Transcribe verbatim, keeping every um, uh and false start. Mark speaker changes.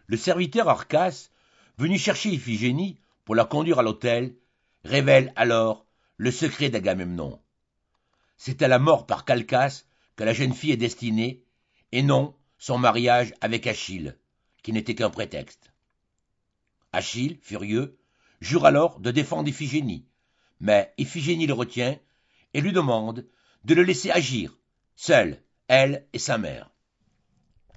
Speaker 1: Le serviteur Arcas, venu chercher Iphigénie pour la conduire à l'autel, révèle alors le secret d'Agamemnon. C'est à la mort par Calchas que la jeune fille est destinée, et non son mariage avec Achille, qui n'était qu'un prétexte. Achille, furieux, jure alors de défendre Iphigénie, mais Iphigénie le retient et lui demande de le laisser agir, seule, elle et sa mère.